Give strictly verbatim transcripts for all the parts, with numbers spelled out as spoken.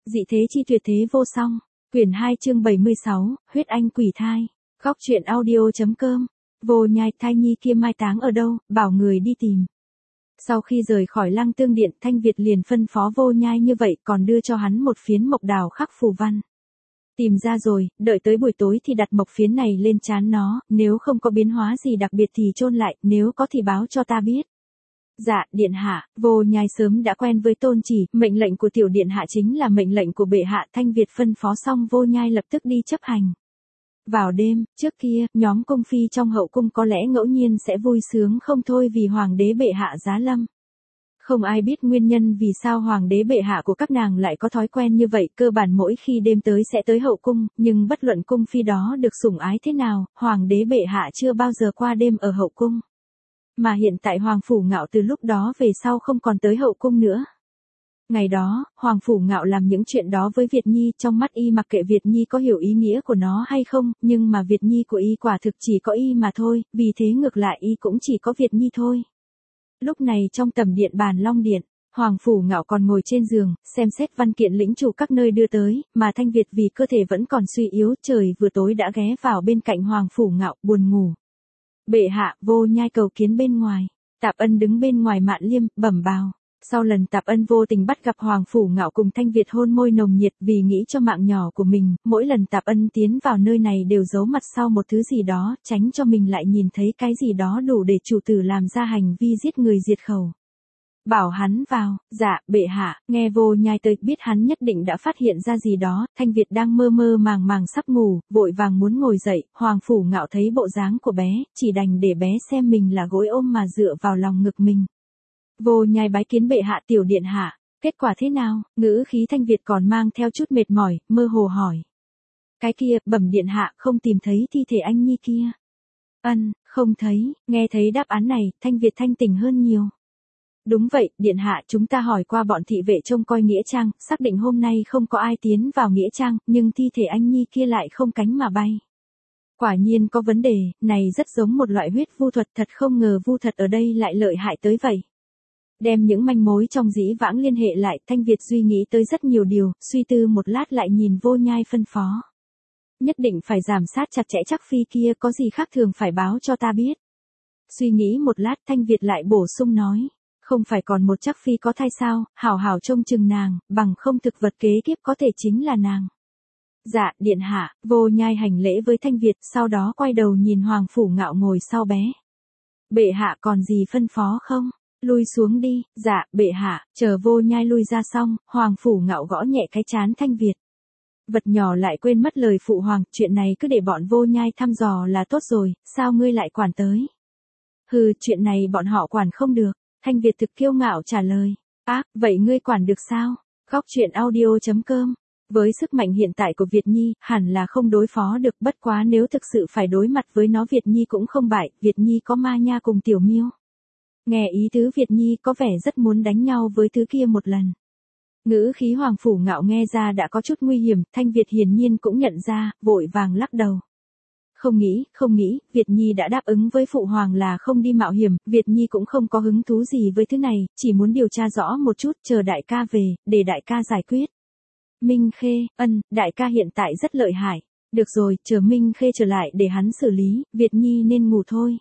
Dị thế chi tuyệt thế vô song. Quyển hai chương bảy mươi sáu, huyết anh quỷ thai. Góc truyện audio.com. Vô Nhai, thai nhi kia mai táng ở đâu, bảo người đi tìm. Sau khi rời khỏi Lăng Tương Điện, Thanh Việt liền phân phó Vô Nhai như vậy, còn đưa cho hắn một phiến mộc đào khắc phù văn. Tìm ra rồi, đợi tới buổi tối thì đặt mộc phiến này lên trán nó, nếu không có biến hóa gì đặc biệt thì chôn lại, nếu có thì báo cho ta biết. Dạ, điện hạ. Vô Nhai sớm đã quen với tôn chỉ, mệnh lệnh của tiểu điện hạ chính là mệnh lệnh của bệ hạ. Thanh Việt phân phó xong Vô Nhai lập tức đi chấp hành. Vào đêm, trước kia, nhóm cung phi trong hậu cung có lẽ ngẫu nhiên sẽ vui sướng không thôi vì hoàng đế bệ hạ giá lâm. Không ai biết nguyên nhân vì sao hoàng đế bệ hạ của các nàng lại có thói quen như vậy, cơ bản mỗi khi đêm tới sẽ tới hậu cung, nhưng bất luận cung phi đó được sủng ái thế nào, hoàng đế bệ hạ chưa bao giờ qua đêm ở hậu cung. Mà hiện tại Hoàng Phủ Ngạo từ lúc đó về sau không còn tới hậu cung nữa. Ngày đó, Hoàng Phủ Ngạo làm những chuyện đó với Việt Nhi, trong mắt y mặc kệ Việt Nhi có hiểu ý nghĩa của nó hay không, nhưng mà Việt Nhi của y quả thực chỉ có y mà thôi, vì thế ngược lại y cũng chỉ có Việt Nhi thôi. Lúc này trong tầm điện Bàn Long Điện, Hoàng Phủ Ngạo còn ngồi trên giường, xem xét văn kiện lĩnh chủ các nơi đưa tới, mà Thanh Việt vì cơ thể vẫn còn suy yếu, trời vừa tối đã ghé vào bên cạnh Hoàng Phủ Ngạo, buồn ngủ. Bệ hạ, Vô Nhai cầu kiến bên ngoài. Tạp Ân đứng bên ngoài Mạn Liêm, bẩm báo. Sau lần Tạp Ân vô tình bắt gặp Hoàng Phủ Ngạo cùng Thanh Việt hôn môi nồng nhiệt vì nghĩ cho mạng nhỏ của mình, mỗi lần Tạp Ân tiến vào nơi này đều giấu mặt sau một thứ gì đó, tránh cho mình lại nhìn thấy cái gì đó đủ để chủ tử làm ra hành vi giết người diệt khẩu. Bảo hắn vào. Dạ, bệ hạ. Nghe Vô Nhai tới, biết hắn nhất định đã phát hiện ra gì đó. Thanh Việt đang mơ mơ màng màng sắp ngủ, vội vàng muốn ngồi dậy. Hoàng Phủ Ngạo thấy bộ dáng của bé, chỉ đành để bé xem mình là gối ôm mà dựa vào lòng ngực mình. Vô Nhai bái kiến bệ hạ. Tiểu điện hạ. Kết quả thế nào? Ngữ khí Thanh Việt còn mang theo chút mệt mỏi, mơ hồ hỏi. Cái kia, bẩm điện hạ, không tìm thấy thi thể anh nhi kia. Ân, không thấy. Nghe thấy đáp án này, Thanh Việt thanh tỉnh hơn nhiều. Đúng vậy, điện hạ, chúng ta hỏi qua bọn thị vệ trông coi nghĩa trang, xác định hôm nay không có ai tiến vào nghĩa trang, nhưng thi thể anh nhi kia lại không cánh mà bay. Quả nhiên có vấn đề, này rất giống một loại huyết vu thuật, thật không ngờ vu thuật ở đây lại lợi hại tới vậy. Đem những manh mối trong dĩ vãng liên hệ lại, Thanh Việt suy nghĩ tới rất nhiều điều, suy tư một lát lại nhìn Vô Nhai phân phó. Nhất định phải giảm sát chặt chẽ chắc phi kia, có gì khác thường phải báo cho ta biết. Suy nghĩ một lát Thanh Việt lại bổ sung nói. Không phải còn một chắc phi có thai sao, hảo hảo trông chừng nàng, bằng không thực vật kế kiếp có thể chính là nàng. Dạ, điện hạ. Vô Nhai hành lễ với Thanh Việt, sau đó quay đầu nhìn Hoàng Phủ Ngạo ngồi sau bé. Bệ hạ còn gì phân phó không? Lui xuống đi. Dạ, bệ hạ. Chờ Vô Nhai lui ra xong, Hoàng Phủ Ngạo gõ nhẹ cái trán Thanh Việt. Vật nhỏ lại quên mất lời phụ hoàng, chuyện này cứ để bọn Vô Nhai thăm dò là tốt rồi, sao ngươi lại quản tới? Hừ, chuyện này bọn họ quản không được. Thanh Việt thực kiêu ngạo trả lời. Ác, à, vậy ngươi quản được sao? Góc truyện audio.com. Với sức mạnh hiện tại của Việt Nhi, hẳn là không đối phó được, bất quá nếu thực sự phải đối mặt với nó Việt Nhi cũng không bại, Việt Nhi có ma nha cùng tiểu miêu. Nghe ý tứ Việt Nhi có vẻ rất muốn đánh nhau với thứ kia một lần. Ngữ khí Hoàng Phủ Ngạo nghe ra đã có chút nguy hiểm, Thanh Việt hiển nhiên cũng nhận ra, vội vàng lắc đầu. Không nghĩ, không nghĩ, Việt Nhi đã đáp ứng với Phụ Hoàng là không đi mạo hiểm, Việt Nhi cũng không có hứng thú gì với thứ này, chỉ muốn điều tra rõ một chút, chờ đại ca về, để đại ca giải quyết. Minh Khê, ân, đại ca hiện tại rất lợi hại. Được rồi, chờ Minh Khê trở lại để hắn xử lý, Việt Nhi nên ngủ thôi.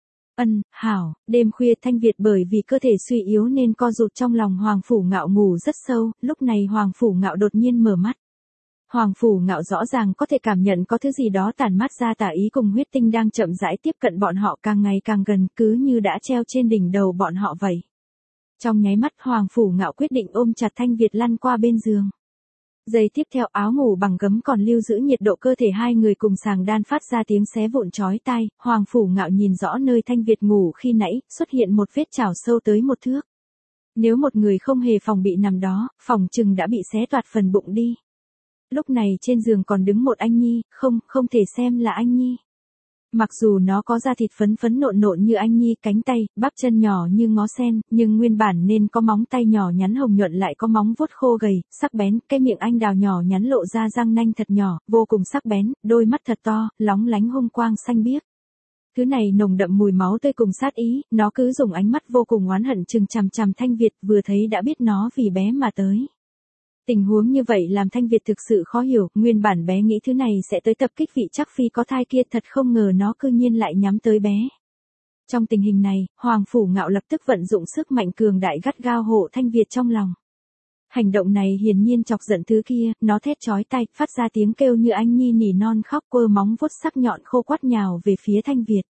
Ân, hảo, đêm khuya Thanh Việt bởi vì cơ thể suy yếu nên co rụt trong lòng Hoàng Phủ Ngạo ngủ rất sâu, lúc này Hoàng Phủ Ngạo đột nhiên mở mắt. Hoàng Phủ Ngạo rõ ràng có thể cảm nhận có thứ gì đó tản mát ra tà ý cùng huyết tinh đang chậm rãi tiếp cận bọn họ càng ngày càng gần, cứ như đã treo trên đỉnh đầu bọn họ vậy. Trong nháy mắt Hoàng Phủ Ngạo quyết định ôm chặt Thanh Việt lăn qua bên giường. Giây tiếp theo áo ngủ bằng gấm còn lưu giữ nhiệt độ cơ thể hai người cùng sàng đan phát ra tiếng xé vụn chói tai, Hoàng Phủ Ngạo nhìn rõ nơi Thanh Việt ngủ khi nãy, xuất hiện một vết chảo sâu tới một thước. Nếu một người không hề phòng bị nằm đó, phòng chừng đã bị xé toạc phần bụng đi. Lúc này trên giường còn đứng một anh nhi, không, không thể xem là anh nhi. Mặc dù nó có da thịt phấn phấn nộn nộn như anh nhi, cánh tay, bắp chân nhỏ như ngó sen, nhưng nguyên bản nên có móng tay nhỏ nhắn hồng nhuận lại có móng vuốt khô gầy, sắc bén, cái miệng anh đào nhỏ nhắn lộ ra răng nanh thật nhỏ, vô cùng sắc bén, đôi mắt thật to, lóng lánh hung quang xanh biếc. Thứ này nồng đậm mùi máu tươi cùng sát ý, nó cứ dùng ánh mắt vô cùng oán hận chừng chằm chằm Thanh Việt, vừa thấy đã biết nó vì bé mà tới. Tình huống như vậy làm Thanh Việt thực sự khó hiểu, nguyên bản bé nghĩ thứ này sẽ tới tập kích vị chắc phi có thai kia, thật không ngờ nó cư nhiên lại nhắm tới bé. Trong tình hình này, Hoàng Phủ Ngạo lập tức vận dụng sức mạnh cường đại gắt gao hộ Thanh Việt trong lòng. Hành động này hiển nhiên chọc giận thứ kia, nó thét chói tai, phát ra tiếng kêu như anh nhi nỉ non khóc, quơ móng vuốt sắc nhọn khô quắt nhào về phía Thanh Việt.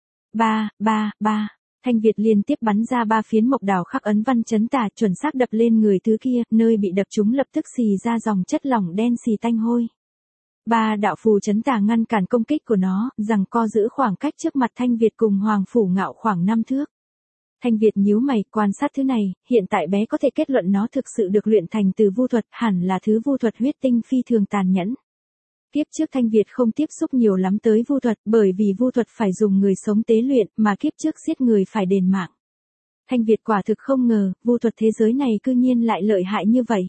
Ba, ba, ba. Thanh Việt liên tiếp bắn ra ba phiến mộc đào khắc ấn văn chấn tà, chuẩn xác đập lên người thứ kia, nơi bị đập trúng lập tức xì ra dòng chất lỏng đen xì tanh hôi. Ba đạo phù chấn tà ngăn cản công kích của nó, giằng co giữ khoảng cách trước mặt Thanh Việt cùng Hoàng Phủ Ngạo khoảng năm thước. Thanh Việt nhíu mày, quan sát thứ này, hiện tại bé có thể kết luận nó thực sự được luyện thành từ vu thuật, hẳn là thứ vu thuật huyết tinh phi thường tàn nhẫn. Kiếp trước Thanh Việt không tiếp xúc nhiều lắm tới vu thuật, bởi vì vu thuật phải dùng người sống tế luyện, mà kiếp trước giết người phải đền mạng. Thanh Việt quả thực không ngờ, vu thuật thế giới này cư nhiên lại lợi hại như vậy.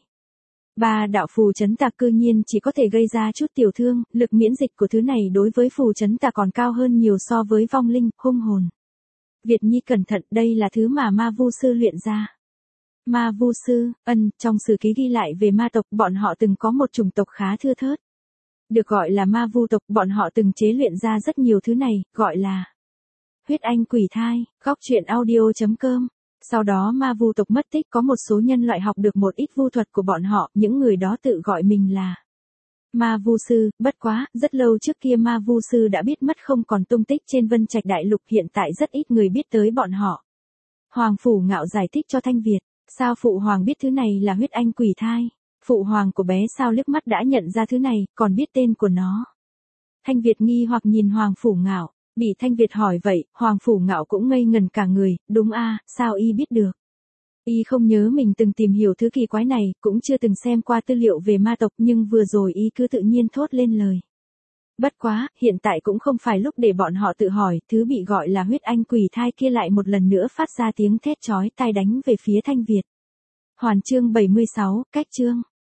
Ba đạo phù chấn tà cư nhiên chỉ có thể gây ra chút tiểu thương, lực miễn dịch của thứ này đối với phù chấn tà còn cao hơn nhiều so với vong linh, hung hồn. Việt Nhi cẩn thận, đây là thứ mà ma vu sư luyện ra. Ma vu sư, ân, trong sử ký ghi lại về ma tộc, bọn họ từng có một chủng tộc khá thưa thớt. Được gọi là ma vu tộc, bọn họ từng chế luyện ra rất nhiều thứ này, gọi là huyết anh quỷ thai, góc truyện audio chấm com. Sau đó ma vu tộc mất tích, có một số nhân loại học được một ít vu thuật của bọn họ, những người đó tự gọi mình là ma vu sư, bất quá, rất lâu trước kia ma vu sư đã biết mất không còn tung tích trên Vân Trạch Đại Lục, hiện tại rất ít người biết tới bọn họ. Hoàng Phủ Ngạo giải thích cho Thanh Việt, sao Phụ Hoàng biết thứ này là huyết anh quỷ thai? Phụ hoàng của bé sao liếc mắt đã nhận ra thứ này, còn biết tên của nó. Thanh Việt nghi hoặc nhìn Hoàng Phủ Ngạo, bị Thanh Việt hỏi vậy, Hoàng Phủ Ngạo cũng ngây ngần cả người, đúng a, sao y biết được? Y không nhớ mình từng tìm hiểu thứ kỳ quái này, cũng chưa từng xem qua tư liệu về ma tộc, nhưng vừa rồi y cứ tự nhiên thốt lên lời. Bất quá, hiện tại cũng không phải lúc để bọn họ tự hỏi, thứ bị gọi là huyết anh quỷ thai kia lại một lần nữa phát ra tiếng thét chói tai đánh về phía Thanh Việt. Hoàn chương bảy mươi sáu, cách chương.